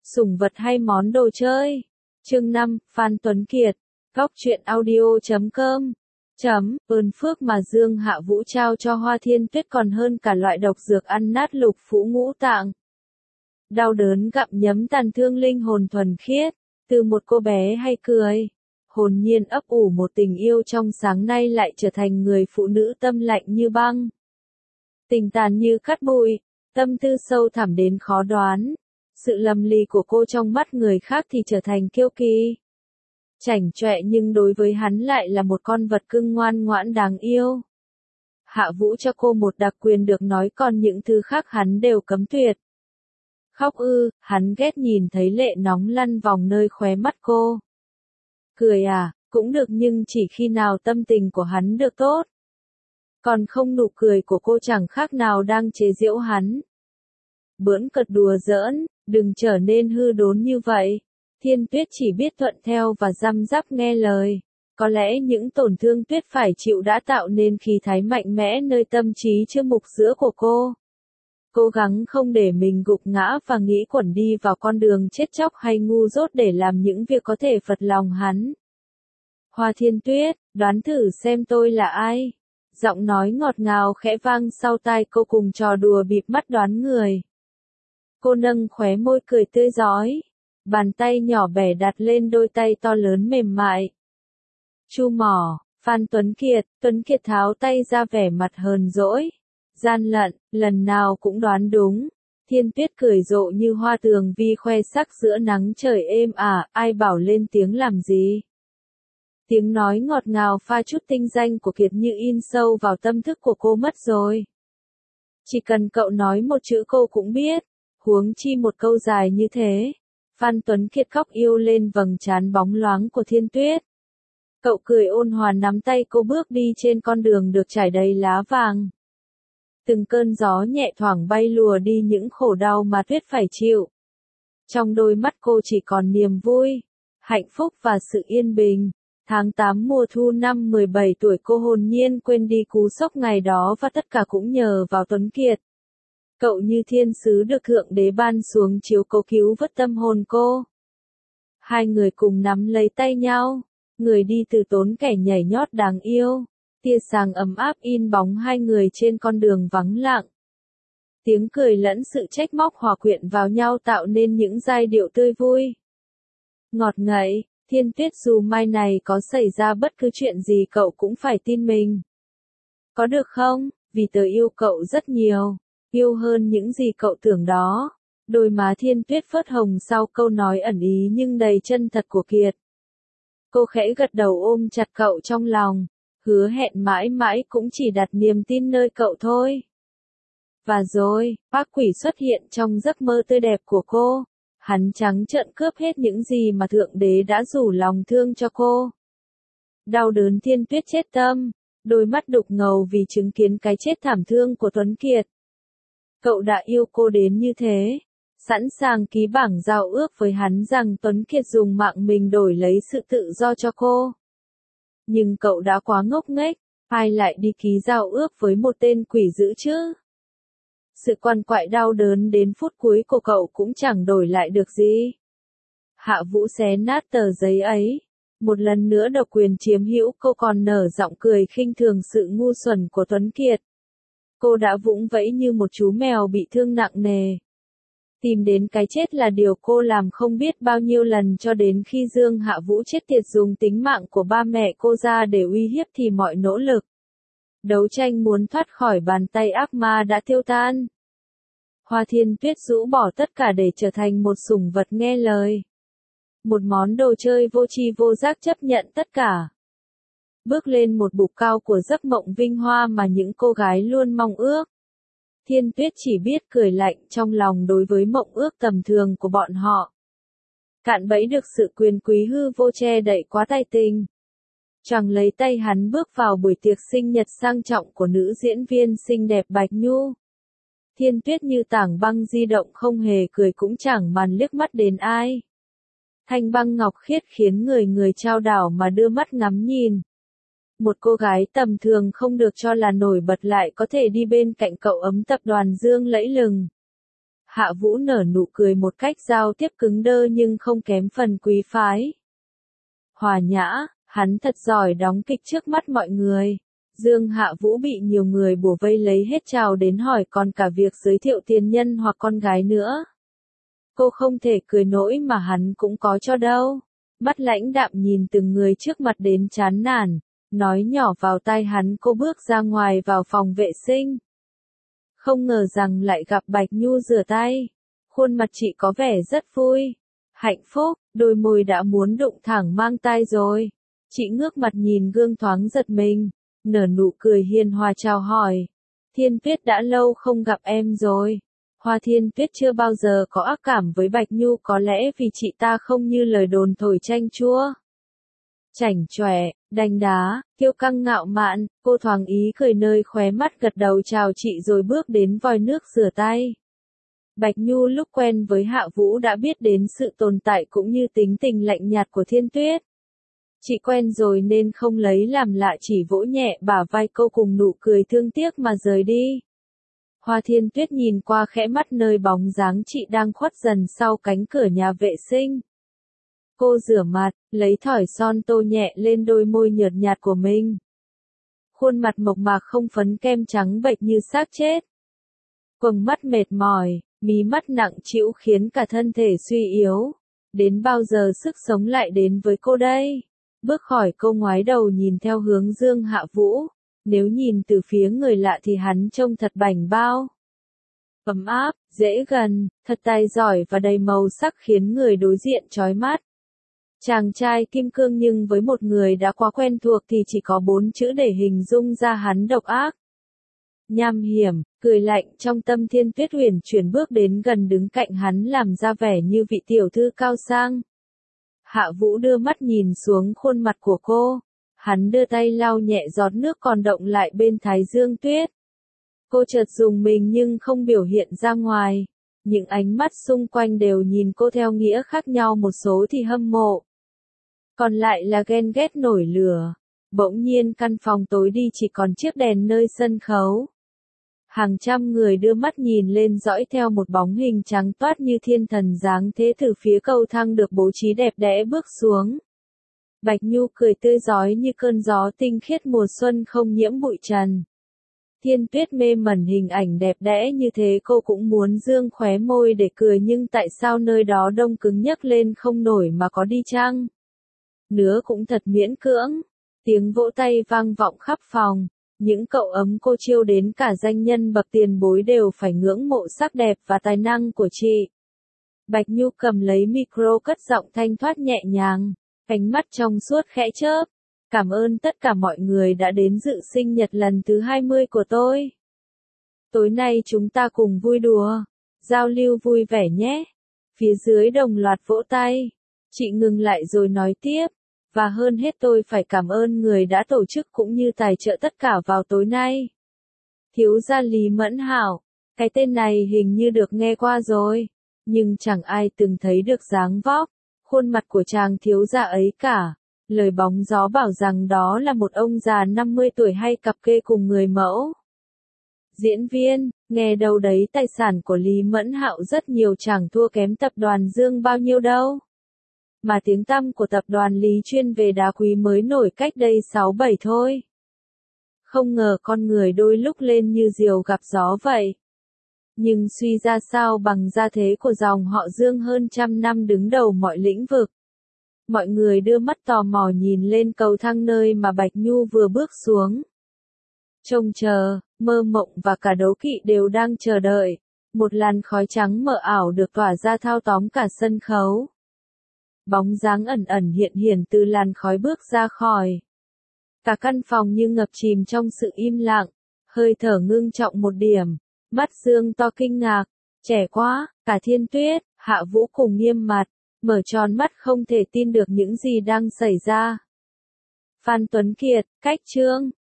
Sủng vật hay món đồ chơi? Chương 5, Phan Tuấn Kiệt. Góc truyện audio.com. Ơn phước mà Dương Hạ Vũ trao cho Hoa Thiên Tuyết còn hơn cả loại độc dược ăn nát lục phủ ngũ tạng. Đau đớn gặm nhấm tàn thương linh hồn thuần khiết, từ một cô bé hay cười, hồn nhiên ấp ủ một tình yêu trong sáng nay lại trở thành người phụ nữ tâm lạnh như băng. Tình tàn như cát bụi, tâm tư sâu thẳm đến khó đoán. Sự lầm lì của cô trong mắt người khác thì trở thành kiêu kỳ, chảnh chọe, nhưng đối với hắn lại là một con vật cưng ngoan ngoãn đáng yêu. Hạ Vũ cho cô một đặc quyền được nói, còn những thứ khác hắn đều cấm tuyệt. Khóc ư? Hắn ghét nhìn thấy lệ nóng lăn vòng nơi khóe mắt cô. Cười à? Cũng được, nhưng chỉ khi nào tâm tình của hắn được tốt. Còn không, nụ cười của cô chẳng khác nào đang chế giễu hắn. Bỡn cợt đùa giỡn, đừng trở nên hư đốn như vậy. Thiên Tuyết chỉ biết thuận theo và răm rắp nghe lời. Có lẽ những tổn thương Tuyết phải chịu đã tạo nên khí thái mạnh mẽ nơi tâm trí chưa mục giữa của cô. Cố gắng không để mình gục ngã và nghĩ quẩn đi vào con đường chết chóc hay ngu dốt để làm những việc có thể phật lòng hắn. Hoa Thiên Tuyết, đoán thử xem tôi là ai? Giọng nói ngọt ngào khẽ vang sau tai cô, cùng trò đùa bịp mắt đoán người. Cô nâng khóe môi cười tươi rói, bàn tay nhỏ bé đặt lên đôi tay to lớn mềm mại. Chu mỏ. Phan Tuấn Kiệt tháo tay ra, vẻ mặt hờn dỗi, gian lận, lần nào cũng đoán đúng. Thiên Tuyết cười rộ như hoa tường vi khoe sắc giữa nắng trời êm ả, ai bảo lên tiếng làm gì. Tiếng nói ngọt ngào pha chút tinh danh của Kiệt như in sâu vào tâm thức của cô mất rồi. Chỉ cần cậu nói một chữ cô cũng biết, huống chi một câu dài như thế. Phan Tuấn Kiệt khóc yêu lên vầng trán bóng loáng của Thiên Tuyết. Cậu cười ôn hòa nắm tay cô bước đi trên con đường được trải đầy lá vàng. Từng cơn gió nhẹ thoảng bay lùa đi những khổ đau mà Tuyết phải chịu. Trong đôi mắt cô chỉ còn niềm vui, hạnh phúc và sự yên bình. Tháng 8 mùa thu năm 17 tuổi, cô hồn nhiên quên đi cú sốc ngày đó, và tất cả cũng nhờ vào Tuấn Kiệt. Cậu như thiên sứ được Thượng Đế ban xuống chiếu cố cứu vớt tâm hồn cô. Hai người cùng nắm lấy tay nhau, người đi từ tốn kẻ nhảy nhót đáng yêu. Tia sáng ấm áp in bóng hai người trên con đường vắng lặng. Tiếng cười lẫn sự trách móc hòa quyện vào nhau tạo nên những giai điệu tươi vui. Ngọt ngậy. Thiên Tuyết, dù mai này có xảy ra bất cứ chuyện gì cậu cũng phải tin mình. Có được không? Vì tớ yêu cậu rất nhiều. Yêu hơn những gì cậu tưởng đó. Đôi má Thiên Tuyết phớt hồng sau câu nói ẩn ý nhưng đầy chân thật của Kiệt. Cô khẽ gật đầu ôm chặt cậu trong lòng. Hứa hẹn mãi mãi cũng chỉ đặt niềm tin nơi cậu thôi. Và rồi, ác quỷ xuất hiện trong giấc mơ tươi đẹp của cô. Hắn trắng trợn cướp hết những gì mà Thượng Đế đã rủ lòng thương cho cô. Đau đớn Thiên Tuyết chết tâm, đôi mắt đục ngầu vì chứng kiến cái chết thảm thương của Tuấn Kiệt. Cậu đã yêu cô đến như thế, sẵn sàng ký bảng giao ước với hắn rằng Tuấn Kiệt dùng mạng mình đổi lấy sự tự do cho cô. Nhưng cậu đã quá ngốc nghếch, ai lại đi ký giao ước với một tên quỷ dữ chứ? Sự quằn quại đau đớn đến phút cuối của cậu cũng chẳng đổi lại được gì. Hạ Vũ xé nát tờ giấy ấy. Một lần nữa độc quyền chiếm hữu, cô còn nở giọng cười khinh thường sự ngu xuẩn của Tuấn Kiệt. Cô đã vũng vẫy như một chú mèo bị thương nặng nề. Tìm đến cái chết là điều cô làm không biết bao nhiêu lần, cho đến khi Dương Hạ Vũ chết tiệt dùng tính mạng của ba mẹ cô ra để uy hiếp thì mọi nỗ lực đấu tranh muốn thoát khỏi bàn tay ác ma đã tiêu tan. Hoa Thiên Tuyết rũ bỏ tất cả để trở thành một sủng vật nghe lời. Một món đồ chơi vô tri vô giác chấp nhận tất cả. Bước lên một bục cao của giấc mộng vinh hoa mà những cô gái luôn mong ước. Thiên Tuyết chỉ biết cười lạnh trong lòng đối với mộng ước tầm thường của bọn họ. Cạn bẫy được sự quyền quý hư vô che đậy quá tay tình. Choàng lấy tay hắn bước vào buổi tiệc sinh nhật sang trọng của nữ diễn viên xinh đẹp Bạch Nhu. Thiên Tuyết như tảng băng di động, không hề cười cũng chẳng màn liếc mắt đến ai. Thanh băng ngọc khiết khiến người chao đảo mà đưa mắt ngắm nhìn. Một cô gái tầm thường không được cho là nổi bật lại có thể đi bên cạnh cậu ấm tập đoàn Dương lẫy lừng. Hạ Vũ nở nụ cười một cách giao tiếp cứng đơ nhưng không kém phần quý phái. Hòa nhã, hắn thật giỏi đóng kịch trước mắt mọi người. Dương Hạ Vũ bị nhiều người bủa vây lấy hết trào đến hỏi còn cả việc giới thiệu tiền nhân hoặc con gái nữa. Cô không thể cười nổi mà hắn cũng có cho đâu. Mắt lãnh đạm nhìn từng người trước mặt đến chán nản, nói nhỏ vào tai hắn. Cô bước ra ngoài vào phòng vệ sinh. Không ngờ rằng lại gặp Bạch Nhu rửa tay. Khuôn mặt chị có vẻ rất vui, hạnh phúc, đôi môi đã muốn đụng thẳng mang tai rồi. Chị ngước mặt nhìn gương thoáng giật mình, nở nụ cười hiền hòa chào hỏi. Thiên Tuyết đã lâu không gặp em rồi. Hoa Thiên Tuyết chưa bao giờ có ác cảm với Bạch Nhu, có lẽ vì chị ta không như lời đồn thổi chanh chua. Chảnh chọe, đanh đá, kiêu căng ngạo mạn, cô thoáng ý cười nơi khóe mắt gật đầu chào chị rồi bước đến vòi nước rửa tay. Bạch Nhu lúc quen với Hạ Vũ đã biết đến sự tồn tại cũng như tính tình lạnh nhạt của Thiên Tuyết. Chị quen rồi nên không lấy làm lạ, chỉ vỗ nhẹ bả vai cô cùng nụ cười thương tiếc mà rời đi. Hoa Thiên Tuyết nhìn qua khẽ mắt nơi bóng dáng chị đang khuất dần sau cánh cửa nhà vệ sinh. Cô rửa mặt, lấy thỏi son tô nhẹ lên đôi môi nhợt nhạt của mình. Khuôn mặt mộc mạc không phấn kem trắng bệch như xác chết. Quầng mắt mệt mỏi, mí mắt nặng trĩu khiến cả thân thể suy yếu. Đến bao giờ sức sống lại đến với cô đây? Bước khỏi cô ngoái đầu nhìn theo hướng Dương Hạ Vũ. Nếu nhìn từ phía người lạ thì hắn trông thật bảnh bao. Ấm áp, dễ gần, thật tài giỏi và đầy màu sắc khiến người đối diện chói mắt. Chàng trai kim cương nhưng với một người đã quá quen thuộc thì chỉ có 4 chữ để hình dung ra hắn: độc ác. Nham hiểm, cười lạnh. Trong tâm Thiên Tuyết huyền chuyển bước đến gần đứng cạnh hắn làm ra vẻ như vị tiểu thư cao sang. Hạ Vũ đưa mắt nhìn xuống khuôn mặt của cô. Hắn đưa tay lau nhẹ giọt nước còn đọng lại bên thái dương tuyết. Cô chợt rùng mình nhưng không biểu hiện ra ngoài. Những ánh mắt xung quanh đều nhìn cô theo nghĩa khác nhau, một số thì hâm mộ. Còn lại là ghen ghét nổi lửa. Bỗng nhiên căn phòng tối đi, chỉ còn chiếc đèn nơi sân khấu. Hàng trăm người đưa mắt nhìn lên dõi theo một bóng hình trắng toát như thiên thần giáng thế từ phía cầu thang được bố trí đẹp đẽ bước xuống. Bạch Nhu cười tươi rói như cơn gió tinh khiết mùa xuân không nhiễm bụi trần. Thiên Tuyết mê mẩn hình ảnh đẹp đẽ như thế, cô cũng muốn dương khóe môi để cười nhưng tại sao nơi đó đông cứng nhấc lên không nổi mà có đi chăng? Nứa cũng thật miễn cưỡng. Tiếng vỗ tay vang vọng khắp phòng. Những cậu ấm cô chiêu đến cả danh nhân bậc tiền bối đều phải ngưỡng mộ sắc đẹp và tài năng của chị. Bạch Nhu cầm lấy micro cất giọng thanh thoát nhẹ nhàng, ánh mắt trong suốt khẽ chớp. Cảm ơn tất cả mọi người đã đến dự sinh nhật lần thứ 20 của tôi. Tối nay chúng ta cùng vui đùa, giao lưu vui vẻ nhé. Phía dưới đồng loạt vỗ tay. Chị ngừng lại rồi nói tiếp. Và hơn hết tôi phải cảm ơn người đã tổ chức cũng như tài trợ tất cả vào tối nay. Thiếu gia Lý Mẫn Hảo. Cái tên này hình như được nghe qua rồi. Nhưng chẳng ai từng thấy được dáng vóc, khuôn mặt của chàng thiếu gia ấy cả. Lời bóng gió bảo rằng đó là một ông già 50 tuổi hay cặp kê cùng người mẫu. Diễn viên, nghe đâu đấy tài sản của Lý Mẫn Hạo rất nhiều, chẳng thua kém tập đoàn Dương bao nhiêu đâu. Mà tiếng tăm của tập đoàn Lý chuyên về đá quý mới nổi cách đây 6-7 thôi. Không ngờ con người đôi lúc lên như diều gặp gió vậy. Nhưng suy ra sao bằng gia thế của dòng họ Dương hơn trăm năm đứng đầu mọi lĩnh vực. Mọi người đưa mắt tò mò nhìn lên cầu thang nơi mà Bạch Nhu vừa bước xuống. Trông chờ, mơ mộng và cả đố kỵ đều đang chờ đợi. Một làn khói trắng mờ ảo được tỏa ra thao tóm cả sân khấu. Bóng dáng ẩn ẩn hiện hiện từ làn khói bước ra khỏi. Cả căn phòng như ngập chìm trong sự im lặng, hơi thở ngưng trọng một điểm, mắt Dương to kinh ngạc, trẻ quá, cả Thiên Tuyết, Hạ Vũ cùng nghiêm mặt, mở tròn mắt không thể tin được những gì đang xảy ra. Phan Tuấn Kiệt, cách chương.